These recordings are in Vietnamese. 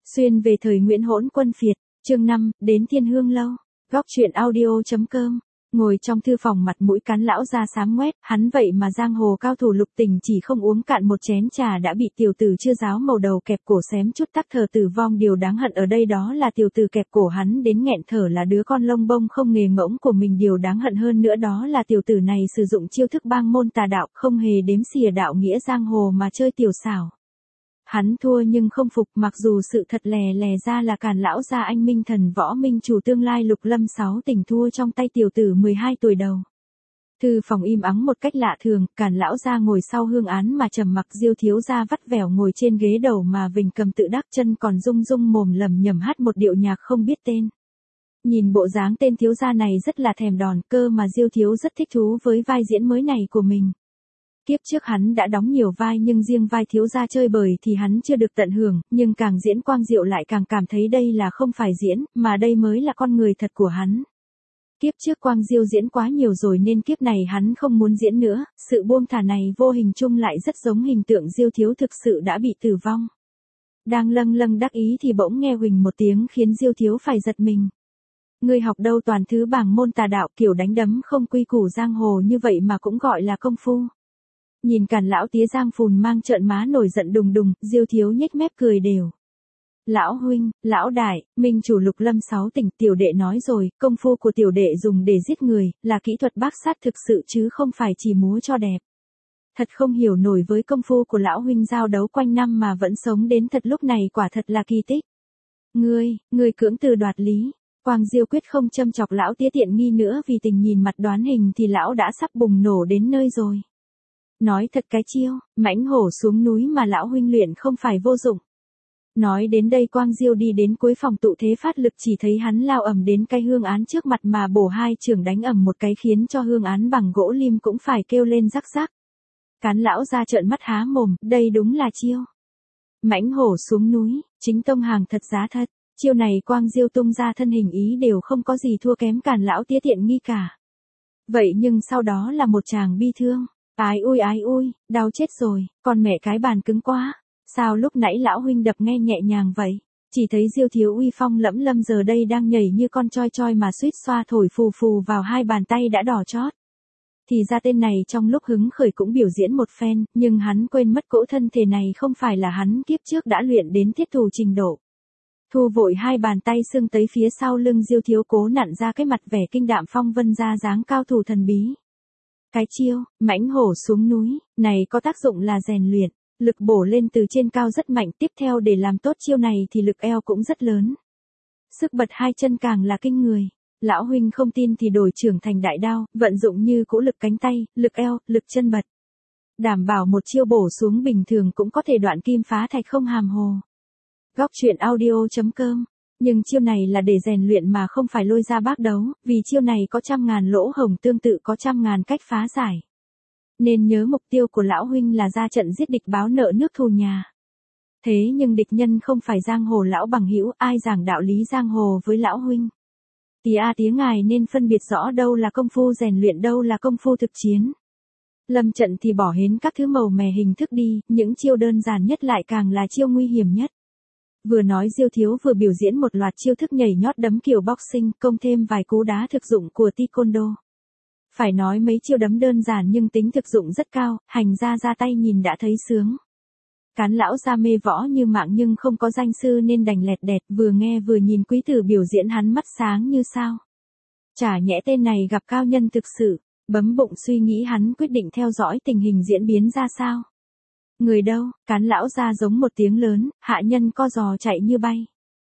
Xuyên về thời Nguyễn Hỗn Quân Phiệt, chương 5, đến Thiên Hương Lâu. Góc truyện audio.com. Ngồi trong thư phòng mặt mũi Cán lão ra xám ngoét, hắn vậy mà giang hồ cao thủ Lục Tình chỉ không uống cạn một chén trà đã bị tiểu tử chưa giáo màu đầu kẹp cổ xém chút tắc thở tử vong. Điều đáng hận ở đây đó là tiểu tử kẹp cổ hắn đến nghẹn thở là đứa con lông bông không nghề ngỗng của mình. Điều đáng hận hơn nữa đó là tiểu tử này sử dụng chiêu thức bang môn tà đạo, không hề đếm xỉa đạo nghĩa giang hồ mà chơi tiểu xảo. Hắn thua nhưng không phục, mặc dù sự thật lè lè ra là Càn lão gia anh minh thần võ minh chủ tương lai Lục Lâm Sáu Tỉnh thua trong tay tiểu tử 12 tuổi đầu. Thư phòng im ắng một cách lạ thường, Càn lão gia ngồi sau hương án mà trầm mặc, Diêu thiếu gia vắt vẻo ngồi trên ghế đầu mà vình cầm tự đắc, chân còn rung rung mồm lẩm nhẩm hát một điệu nhạc không biết tên. Nhìn bộ dáng tên thiếu gia này rất là thèm đòn, cơ mà Diêu thiếu rất thích thú với vai diễn mới này của mình. Kiếp trước hắn đã đóng nhiều vai nhưng riêng vai thiếu gia chơi bời thì hắn chưa được tận hưởng, nhưng càng diễn Quang Diệu lại càng cảm thấy đây là không phải diễn, mà đây mới là con người thật của hắn. Kiếp trước Quang Diệu diễn quá nhiều rồi nên kiếp này hắn không muốn diễn nữa, sự buông thả này vô hình chung lại rất giống hình tượng Diêu thiếu thực sự đã bị tử vong. Đang lâng lâng đắc ý thì bỗng nghe huỳnh một tiếng khiến Diêu thiếu phải giật mình. Ngươi học đâu toàn thứ bảng môn tà đạo, kiểu đánh đấm không quy củ giang hồ như vậy mà cũng gọi là công phu. Nhìn Càn lão tía Giang Phùn mang trợn má nổi giận đùng đùng, Diêu thiếu nhếch mép cười đều. Lão huynh, lão đại, minh chủ Lục Lâm Sáu Tỉnh, tiểu đệ nói rồi, công phu của tiểu đệ dùng để giết người, là kỹ thuật bác sát thực sự chứ không phải chỉ múa cho đẹp. Thật không hiểu nổi với công phu của lão huynh giao đấu quanh năm mà vẫn sống đến thật lúc này quả thật là kỳ tích. Ngươi cưỡng từ đoạt lý. Quang Diêu quyết không châm chọc lão tía tiện nghi nữa vì tình nhìn mặt đoán hình thì lão đã sắp bùng nổ đến nơi rồi. Nói thật cái chiêu, mãnh hổ xuống núi mà lão huynh luyện không phải vô dụng. Nói đến đây Quang Diêu đi đến cuối phòng tụ thế phát lực, chỉ thấy hắn lao ầm đến cái hương án trước mặt mà bổ hai chưởng đánh ầm một cái khiến cho hương án bằng gỗ lim cũng phải kêu lên rắc rắc. Cán lão ra trợn mắt há mồm, đây đúng là chiêu mãnh hổ xuống núi, chính tông hàng thật giá thật. Chiêu này Quang Diêu tung ra thân hình ý đều không có gì thua kém Càn lão tía tiện nghi cả. Vậy nhưng sau đó là một tràng bi thương. Ái ui, đau chết rồi, con mẹ cái bàn cứng quá. Sao lúc nãy lão huynh đập nghe nhẹ nhàng vậy? Chỉ thấy Diêu thiếu uy phong lẫm lâm giờ đây đang nhảy như con choi choi mà suýt xoa thổi phù phù vào hai bàn tay đã đỏ chót. Thì ra tên này trong lúc hứng khởi cũng biểu diễn một phen, nhưng hắn quên mất cỗ thân thể này không phải là hắn kiếp trước đã luyện đến thiết thù trình độ. Thu vội hai bàn tay xương tới phía sau lưng Diêu thiếu, cố nặn ra cái mặt vẻ kinh đạm phong vân ra dáng cao thủ thần bí. Cái chiêu mãnh hổ xuống núi này có tác dụng là rèn luyện, lực bổ lên từ trên cao rất mạnh, tiếp theo để làm tốt chiêu này thì lực eo cũng rất lớn. Sức bật hai chân càng là kinh người. Lão huynh không tin thì đổi trưởng thành đại đao, vận dụng như cỗ lực cánh tay, lực eo, lực chân bật. Đảm bảo một chiêu bổ xuống bình thường cũng có thể đoạn kim phá thạch không hàm hồ. Góc truyện audio.com. Nhưng chiêu này là để rèn luyện mà không phải lôi ra bác đấu, vì chiêu này có 100.000 lỗ hổng, tương tự có 100.000 cách phá giải. Nên nhớ mục tiêu của lão huynh là ra trận giết địch báo nợ nước thù nhà. Thế nhưng địch nhân không phải giang hồ lão bằng hữu, ai giảng đạo lý giang hồ với lão huynh. Tía ngài nên phân biệt rõ đâu là công phu rèn luyện, đâu là công phu thực chiến. Lâm trận thì bỏ hến các thứ màu mè hình thức đi, những chiêu đơn giản nhất lại càng là chiêu nguy hiểm nhất. Vừa nói Diêu thiếu vừa biểu diễn một loạt chiêu thức nhảy nhót đấm kiểu boxing, công thêm vài cú đá thực dụng của taekwondo. Phải nói mấy chiêu đấm đơn giản nhưng tính thực dụng rất cao, hành ra tay nhìn đã thấy sướng. Cán lão ra mê võ như mạng nhưng không có danh sư nên đành lẹt đẹt, vừa nghe vừa nhìn quý tử biểu diễn hắn mắt sáng như sao. Chả nhẽ tên này gặp cao nhân thực sự, bấm bụng suy nghĩ hắn quyết định theo dõi tình hình diễn biến ra sao. Người đâu? Cán lão ra giống một tiếng lớn, hạ nhân co giò chạy như bay.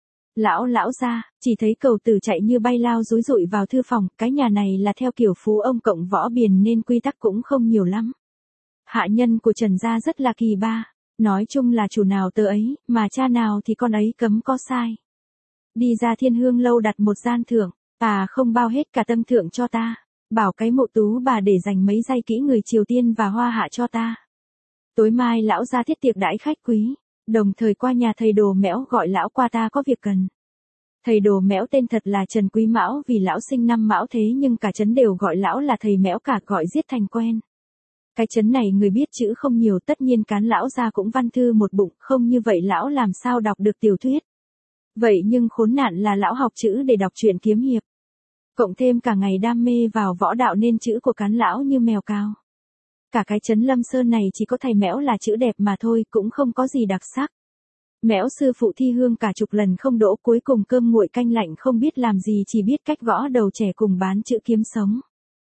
Lão ra, chỉ thấy cầu tử chạy như bay lao rúi rụi vào thư phòng, cái nhà này là theo kiểu phú ông cộng võ biền nên quy tắc cũng không nhiều lắm. Hạ nhân của Trần gia rất là kỳ ba, nói chung là chủ nào tớ ấy, mà cha nào thì con ấy cấm có sai. Đi ra Thiên Hương Lâu đặt một gian thưởng, không bao hết cả tâm thưởng cho ta, bảo cái mộ tú bà để dành mấy giây kỹ người Triều Tiên và hoa hạ cho ta. Tối mai lão ra thiết tiệc đãi khách quý, đồng thời qua nhà thầy Đồ Mẽo gọi lão qua ta có việc cần. Thầy Đồ Mẽo tên thật là Trần Quý Mão vì lão sinh năm Mão thế nhưng cả trấn đều gọi lão là thầy Mẽo cả, gọi giết thành quen. Cái trấn này người biết chữ không nhiều, tất nhiên Cán lão ra cũng văn thư một bụng, không như vậy lão làm sao đọc được tiểu thuyết. Vậy nhưng khốn nạn là lão học chữ để đọc truyện kiếm hiệp. Cộng thêm cả ngày đam mê vào võ đạo nên chữ của Cán lão như mèo cao. Cả cái trấn Lâm Sơn này chỉ có thầy Mẽo là chữ đẹp mà thôi, cũng không có gì đặc sắc. Mẽo sư phụ thi hương cả chục lần không đỗ, cuối cùng cơm nguội canh lạnh không biết làm gì, chỉ biết cách gõ đầu trẻ cùng bán chữ kiếm sống.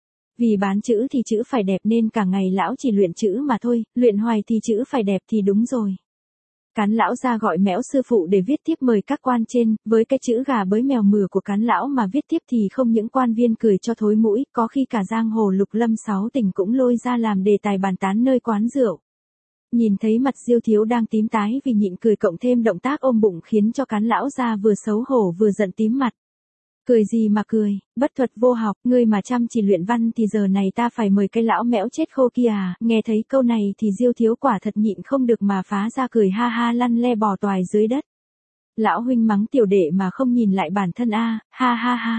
Vì bán chữ thì chữ phải đẹp nên cả ngày lão chỉ luyện chữ mà thôi, luyện hoài thì chữ phải đẹp thì đúng rồi. Cán lão ra gọi Mẽo sư phụ để viết tiếp mời các quan trên, với cái chữ gà bới mèo mửa của Cán lão mà viết tiếp thì không những quan viên cười cho thối mũi, có khi cả giang hồ lục lâm sáu tỉnh cũng lôi ra làm đề tài bàn tán nơi quán rượu. Nhìn thấy mặt Diêu Thiếu đang tím tái vì nhịn cười, cộng thêm động tác ôm bụng khiến cho Cán lão ra vừa xấu hổ vừa giận tím mặt. Cười gì mà cười, bất thuật vô học, ngươi mà chăm chỉ luyện văn thì giờ này ta phải mời cái lão Mẽo chết khô kia à. Nghe thấy câu này thì Diêu Thiếu quả thật nhịn không được mà phá ra cười ha ha, lăn le bò toài dưới đất. Lão huynh mắng tiểu đệ mà không nhìn lại bản thân a, ha ha ha.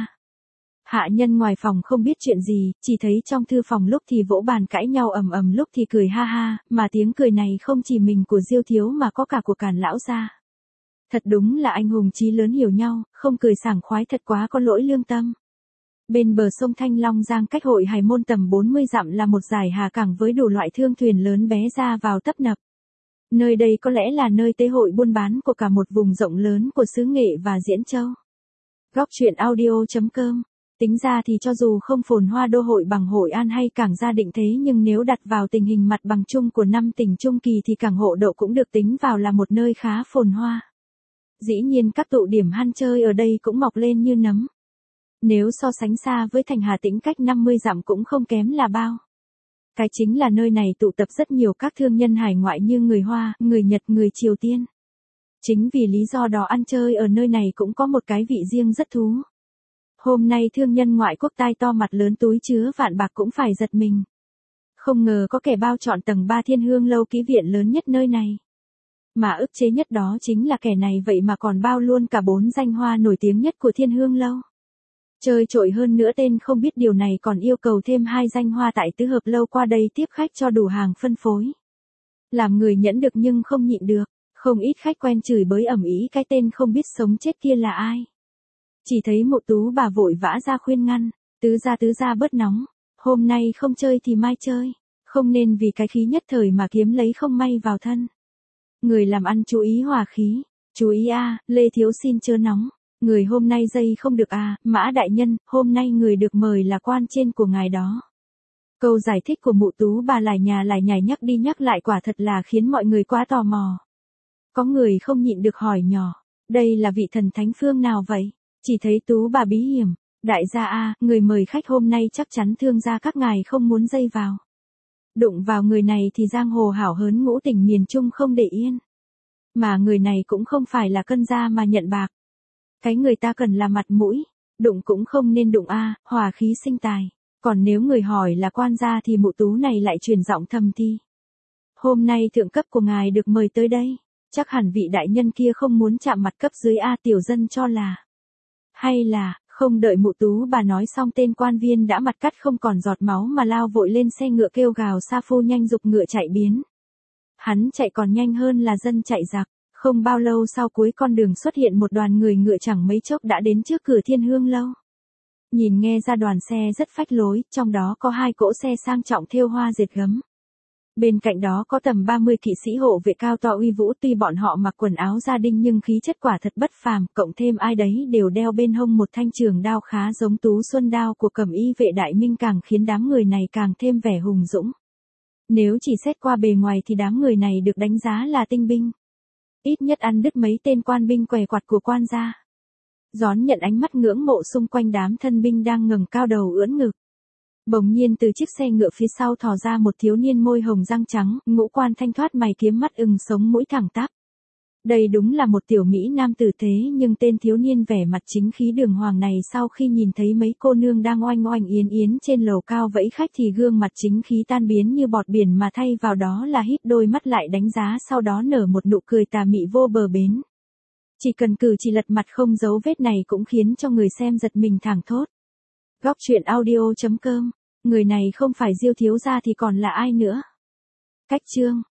Hạ nhân ngoài phòng không biết chuyện gì, chỉ thấy trong thư phòng lúc thì vỗ bàn cãi nhau ầm ầm, lúc thì cười ha ha, mà tiếng cười này không chỉ mình của Diêu Thiếu mà có cả của Càn lão gia. Thật đúng là anh hùng chí lớn hiểu nhau, không cười sảng khoái thật quá có lỗi lương tâm. Bên bờ sông Thanh Long Giang cách hội Hải Môn tầm 40 dặm là một dải hà cảng với đủ loại thương thuyền lớn bé ra vào tấp nập. Nơi đây có lẽ là nơi tế hội buôn bán của cả một vùng rộng lớn của xứ Nghệ và Diễn Châu. Góc truyện audio.com. Tính ra thì cho dù không phồn hoa đô hội bằng Hội An hay cảng Gia Định thế, nhưng nếu đặt vào tình hình mặt bằng chung của 5 tỉnh Trung Kỳ thì cảng Hộ Đậu cũng được tính vào là một nơi khá phồn hoa. Dĩ nhiên các tụ điểm ăn chơi ở đây cũng mọc lên như nấm. Nếu so sánh xa với thành Hà Tĩnh cách 50 dặm cũng không kém là bao. Cái chính là nơi này tụ tập rất nhiều các thương nhân hải ngoại như người Hoa, người Nhật, người Triều Tiên. Chính vì lý do đó ăn chơi ở nơi này cũng có một cái vị riêng rất thú. Hôm nay thương nhân ngoại quốc tai to mặt lớn túi chứa vạn bạc cũng phải giật mình. Không ngờ có kẻ bao trọn tầng 3 Thiên Hương lâu ký viện lớn nhất nơi này. Mà ức chế nhất đó chính là kẻ này vậy mà còn bao luôn cả 4 danh hoa nổi tiếng nhất của Thiên Hương lâu. Chơi trội hơn nữa, tên không biết điều này còn yêu cầu thêm 2 danh hoa tại tứ hợp lâu qua đây tiếp khách cho đủ hàng phân phối. Làm người nhẫn được nhưng không nhịn được, không ít khách quen chửi bới ầm ĩ cái tên không biết sống chết kia là ai. Chỉ thấy Mộ Tú bà vội vã ra khuyên ngăn, tứ gia bớt nóng, hôm nay không chơi thì mai chơi, không nên vì cái khí nhất thời mà kiếm lấy không may vào thân. Người làm ăn chú ý hòa khí, chú ý a, Lê thiếu xin chớ nóng, người hôm nay dây không được a, Mã đại nhân, hôm nay người được mời là quan trên của ngài đó. Câu giải thích của Mộ Tú bà lải nhà lải nhải nhắc đi nhắc lại quả thật là khiến mọi người quá tò mò. Có người không nhịn được hỏi nhỏ, đây là vị thần thánh phương nào vậy? Chỉ thấy Tú bà bí hiểm, đại gia a, người mời khách hôm nay chắc chắn thương gia các ngài không muốn dây vào. Đụng vào người này thì giang hồ hảo hớn ngũ tỉnh miền Trung không để yên. Mà người này cũng không phải là cân gia mà nhận bạc. Cái người ta cần là mặt mũi, đụng cũng không nên đụng a, hòa khí sinh tài. Còn nếu người hỏi là quan gia thì Mụ Tú này lại truyền giọng thầm thi. Hôm nay thượng cấp của ngài được mời tới đây, chắc hẳn vị đại nhân kia không muốn chạm mặt cấp dưới a, tiểu dân cho là. Hay là, không đợi Mụ Tú bà nói xong tên quan viên đã mặt cắt không còn giọt máu mà lao vội lên xe ngựa kêu gào sa phu nhanh giục ngựa chạy biến. Hắn chạy còn nhanh hơn là dân chạy giặc, không bao lâu sau cuối con đường xuất hiện một đoàn người ngựa chẳng mấy chốc đã đến trước cửa Thiên Hương lâu. Nhìn nghe ra đoàn xe rất phách lối, trong đó có 2 cỗ xe sang trọng thêu hoa dệt gấm. Bên cạnh đó có tầm 30 kỵ sĩ hộ vệ cao to uy vũ, tuy bọn họ mặc quần áo gia đình nhưng khí chất quả thật bất phàm, cộng thêm ai đấy đều đeo bên hông một thanh trường đao khá giống Tú Xuân đao của Cẩm Y vệ Đại Minh, càng khiến đám người này càng thêm vẻ hùng dũng. Nếu chỉ xét qua bề ngoài thì đám người này được đánh giá là tinh binh. Ít nhất ăn đứt mấy tên quan binh què quặt của quan gia. Đón nhận ánh mắt ngưỡng mộ xung quanh đám thân binh đang ngẩng cao đầu ưỡn ngực. Bỗng nhiên từ chiếc xe ngựa phía sau thò ra một thiếu niên môi hồng răng trắng, ngũ quan thanh thoát, mày kiếm mắt ửng, sống mũi thẳng tắp. Đây đúng là một tiểu mỹ nam tử thế, nhưng tên thiếu niên vẻ mặt chính khí đường hoàng này sau khi nhìn thấy mấy cô nương đang oanh oanh yến yến trên lầu cao vẫy khách thì gương mặt chính khí tan biến như bọt biển, mà thay vào đó là híp đôi mắt lại đánh giá, sau đó nở một nụ cười tà mị vô bờ bến. Chỉ cần cử chỉ lật mặt không dấu vết này cũng khiến cho người xem giật mình thảng thốt. Góc truyện audio.com. Người này không phải Diêu thiếu gia thì còn là ai nữa? Cách chương